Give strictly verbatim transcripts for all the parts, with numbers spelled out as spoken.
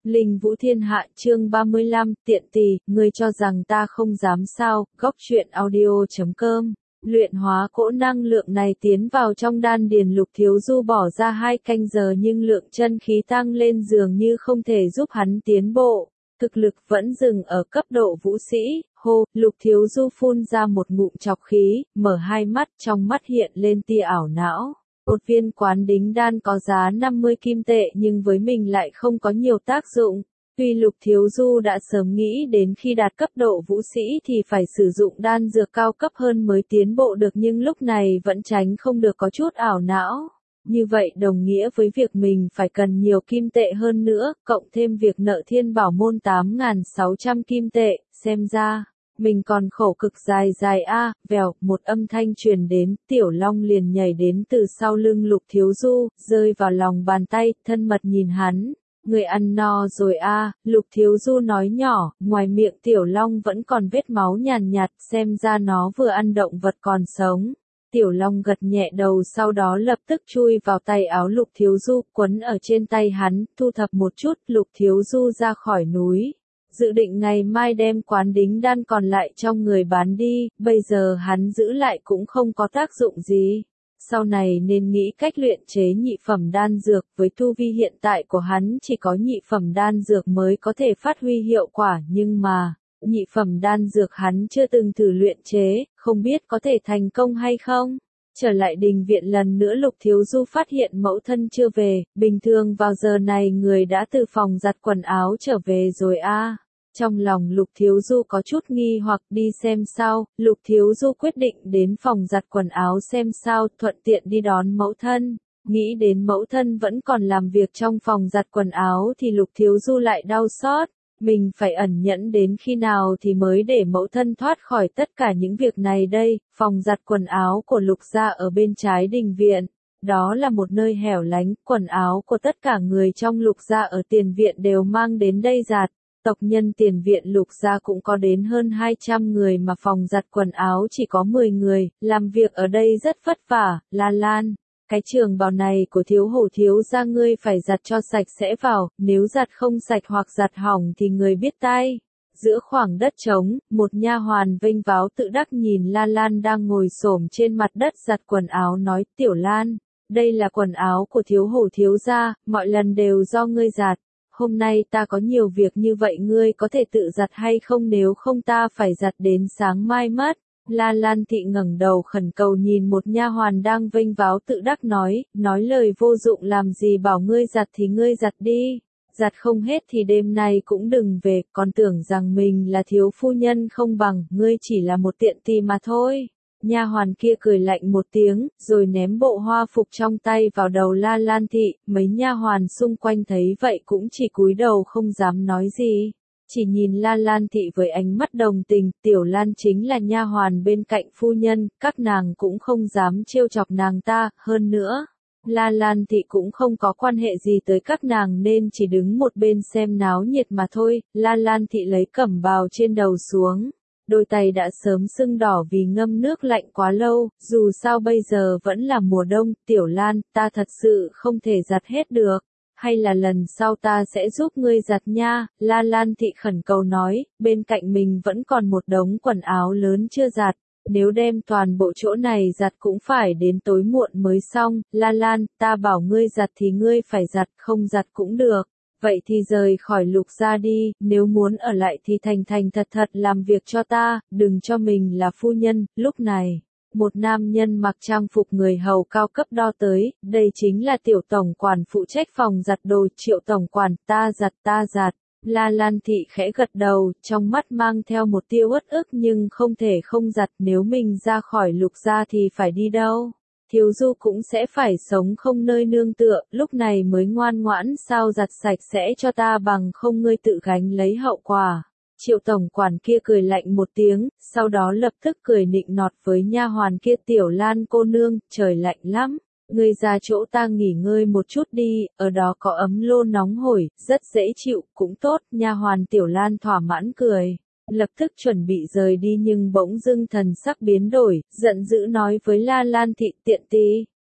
Linh Vũ Thiên Hạ chương ba mươi lăm, tiện tỳ, ngươi cho rằng ta không dám sao, góc truyện audio chấm com. Luyện hóa cỗ năng lượng này tiến vào trong đan điền Lục Thiếu Du bỏ ra hai canh giờ nhưng lượng chân khí tăng lên dường như không thể giúp hắn tiến bộ. Thực lực vẫn dừng ở cấp độ vũ sĩ, hô, Lục Thiếu Du phun ra một ngụm trọc khí, mở hai mắt, trong mắt hiện lên tia ảo não. Một viên quán đính đan có giá năm mươi kim tệ nhưng với mình lại không có nhiều tác dụng. Tuy Lục Thiếu Du đã sớm nghĩ đến khi đạt cấp độ vũ sĩ thì phải sử dụng đan dược cao cấp hơn mới tiến bộ được nhưng lúc này vẫn tránh không được có chút ảo não. Như vậy đồng nghĩa với việc mình phải cần nhiều kim tệ hơn nữa, cộng thêm việc nợ Thiên Bảo Môn tám nghìn sáu trăm kim tệ, xem ra mình còn khổ cực dài dài a, à, vèo, một âm thanh truyền đến, Tiểu Long liền nhảy đến từ sau lưng Lục Thiếu Du, rơi vào lòng bàn tay, thân mật nhìn hắn. Người ăn no rồi a, à, Lục Thiếu Du nói nhỏ, ngoài miệng Tiểu Long vẫn còn vết máu nhàn nhạt, xem ra nó vừa ăn động vật còn sống. Tiểu Long gật nhẹ đầu sau đó lập tức chui vào tay áo Lục Thiếu Du, quấn ở trên tay hắn, thu thập một chút, Lục Thiếu Du ra khỏi núi. Dự định ngày mai đem quán đính đan còn lại trong người bán đi, bây giờ hắn giữ lại cũng không có tác dụng gì. Sau này nên nghĩ cách luyện chế nhị phẩm đan dược, với tu vi hiện tại của hắn chỉ có nhị phẩm đan dược mới có thể phát huy hiệu quả nhưng mà, nhị phẩm đan dược hắn chưa từng thử luyện chế, không biết có thể thành công hay không. Trở lại đình viện lần nữa Lục Thiếu Du phát hiện mẫu thân chưa về, bình thường vào giờ này người đã từ phòng giặt quần áo trở về rồi a. À. Trong lòng Lục Thiếu Du có chút nghi hoặc đi xem sao, Lục Thiếu Du quyết định đến phòng giặt quần áo xem sao, thuận tiện đi đón mẫu thân. Nghĩ đến mẫu thân vẫn còn làm việc trong phòng giặt quần áo thì Lục Thiếu Du lại đau xót. Mình phải ẩn nhẫn đến khi nào thì mới để mẫu thân thoát khỏi tất cả những việc này đây. Phòng giặt quần áo của Lục gia ở bên trái đình viện. Đó là một nơi hẻo lánh, quần áo của tất cả người trong Lục gia ở tiền viện đều mang đến đây giặt. Tộc nhân tiền viện Lục gia cũng có đến hơn hai trăm người mà phòng giặt quần áo chỉ có mười người, làm việc ở đây rất vất vả. La Lan, cái trường bào này của thiếu hổ thiếu gia ngươi phải giặt cho sạch sẽ vào, nếu giặt không sạch hoặc giặt hỏng thì người biết tay. Giữa khoảng đất trống, một nha hoàn vênh váo tự đắc nhìn La Lan đang ngồi xổm trên mặt đất giặt quần áo nói, Tiểu Lan, đây là quần áo của thiếu hổ thiếu gia, mọi lần đều do ngươi giặt. Hôm nay ta có nhiều việc như vậy ngươi có thể tự giặt hay không nếu không ta phải giặt đến sáng mai mất. La Lan Thị ngẩng đầu khẩn cầu nhìn một nha hoàn đang vênh váo tự đắc nói, nói lời vô dụng làm gì bảo ngươi giặt thì ngươi giặt đi. Giặt không hết thì đêm nay cũng đừng về, còn tưởng rằng mình là thiếu phu nhân không bằng, ngươi chỉ là một tiện tỳ mà thôi. Nha hoàn kia cười lạnh một tiếng, rồi ném bộ hoa phục trong tay vào đầu La Lan Thị, mấy nha hoàn xung quanh thấy vậy cũng chỉ cúi đầu không dám nói gì. Chỉ nhìn La Lan Thị với ánh mắt đồng tình, Tiểu Lan chính là nha hoàn bên cạnh phu nhân, các nàng cũng không dám trêu chọc nàng ta, hơn nữa. La Lan Thị cũng không có quan hệ gì tới các nàng nên chỉ đứng một bên xem náo nhiệt mà thôi. La Lan Thị lấy cẩm bào trên đầu xuống. Đôi tay đã sớm sưng đỏ vì ngâm nước lạnh quá lâu, dù sao bây giờ vẫn là mùa đông, Tiểu Lan, ta thật sự không thể giặt hết được, hay là lần sau ta sẽ giúp ngươi giặt nha, La Lan Thị khẩn cầu nói, bên cạnh mình vẫn còn một đống quần áo lớn chưa giặt, nếu đem toàn bộ chỗ này giặt cũng phải đến tối muộn mới xong, La Lan, ta bảo ngươi giặt thì ngươi phải giặt, không giặt cũng được. Vậy thì rời khỏi Lục gia đi, nếu muốn ở lại thì thành thành thật thật làm việc cho ta, đừng cho mình là phu nhân. Lúc này, một nam nhân mặc trang phục người hầu cao cấp đo tới, đây chính là Tiểu tổng quản phụ trách phòng giặt đồ, Triệu tổng quản, ta giặt ta giặt. La Lan Thị khẽ gật đầu, trong mắt mang theo một tia uất ức nhưng không thể không giặt, nếu mình ra khỏi Lục gia thì phải đi đâu. Thiếu Du cũng sẽ phải sống không nơi nương tựa, lúc này mới ngoan ngoãn sao giặt sạch sẽ cho ta bằng không ngươi tự gánh lấy hậu quả. Triệu tổng quản kia cười lạnh một tiếng, sau đó lập tức cười nịnh nọt với nha hoàn kia, Tiểu Lan cô nương, trời lạnh lắm, ngươi ra chỗ ta nghỉ ngơi một chút đi, ở đó có ấm lô nóng hổi, rất dễ chịu, cũng tốt. Nha hoàn Tiểu Lan thỏa mãn cười. Lập tức chuẩn bị rời đi nhưng bỗng dưng thần sắc biến đổi, giận dữ nói với La Lan Thị, tiện tỳ,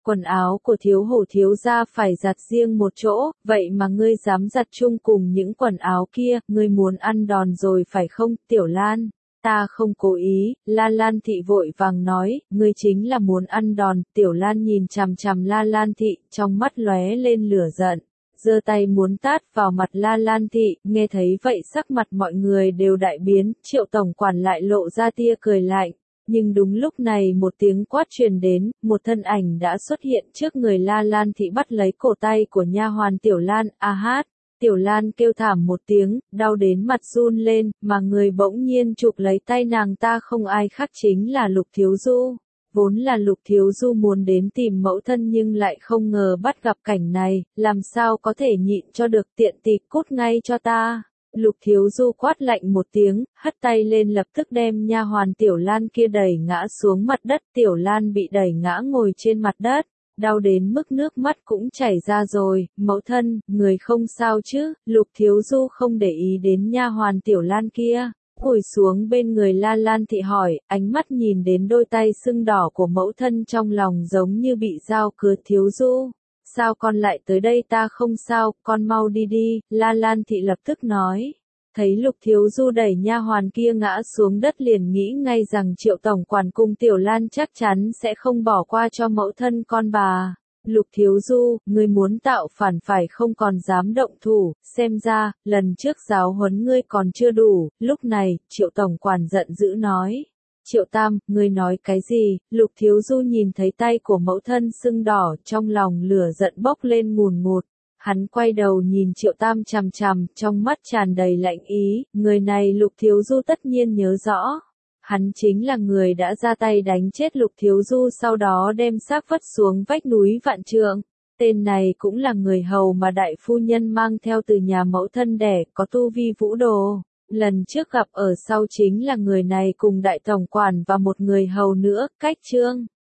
quần áo của thiếu hổ thiếu gia phải giặt riêng một chỗ, vậy mà ngươi dám giặt chung cùng những quần áo kia, ngươi muốn ăn đòn rồi phải không, Tiểu Lan? Ta không cố ý, La Lan Thị vội vàng nói, ngươi chính là muốn ăn đòn, Tiểu Lan nhìn chằm chằm La Lan Thị, trong mắt lóe lên lửa giận, giơ tay muốn tát vào mặt La Lan Thị, nghe thấy vậy sắc mặt mọi người đều đại biến, Triệu tổng quản lại lộ ra tia cười lạnh. Nhưng đúng lúc này một tiếng quát truyền đến, một thân ảnh đã xuất hiện trước người La Lan Thị bắt lấy cổ tay của nha hoàn Tiểu Lan, a hát. Tiểu Lan kêu thảm một tiếng, đau đến mặt run lên, mà người bỗng nhiên chụp lấy tay nàng ta không ai khác chính là Lục Thiếu Du. Vốn là Lục Thiếu Du muốn đến tìm mẫu thân nhưng lại không ngờ bắt gặp cảnh này, làm sao có thể nhịn cho được, tiện tì cút ngay cho ta. Lục Thiếu Du quát lạnh một tiếng, hất tay lên lập tức đem nha hoàn Tiểu Lan kia đẩy ngã xuống mặt đất, Tiểu Lan bị đẩy ngã ngồi trên mặt đất. Đau đến mức nước mắt cũng chảy ra rồi, mẫu thân, người không sao chứ, Lục Thiếu Du không để ý đến nha hoàn Tiểu Lan kia, ngồi xuống bên người La Lan Thị hỏi, ánh mắt nhìn đến đôi tay sưng đỏ của mẫu thân trong lòng giống như bị dao cứa. Thiếu Du, sao con lại tới đây? Ta không sao, con mau đi đi, La Lan Thị lập tức nói. Thấy Lục Thiếu Du đẩy nha hoàn kia ngã xuống đất liền nghĩ ngay rằng Triệu tổng quản cùng Tiểu Lan chắc chắn sẽ không bỏ qua cho mẫu thân con bà. Lục Thiếu Du, ngươi muốn tạo phản phải không, còn dám động thủ, xem ra, lần trước giáo huấn ngươi còn chưa đủ. Lúc này, Triệu tổng quản giận dữ nói. Triệu Tam, ngươi nói cái gì? Lục Thiếu Du nhìn thấy tay của mẫu thân sưng đỏ, trong lòng lửa giận bốc lên ngùn ngụt. Hắn quay đầu nhìn Triệu Tam chằm chằm, trong mắt tràn đầy lạnh ý, người này Lục Thiếu Du tất nhiên nhớ rõ. Hắn chính là người đã ra tay đánh chết Lục Thiếu Du sau đó đem xác vất xuống vách núi Vạn Trượng. Tên này cũng là người hầu mà đại phu nhân mang theo từ nhà mẫu thân đẻ, có tu vi vũ đồ. Lần trước gặp ở sau chính là người này cùng đại tổng quản và một người hầu nữa, Cách Trương.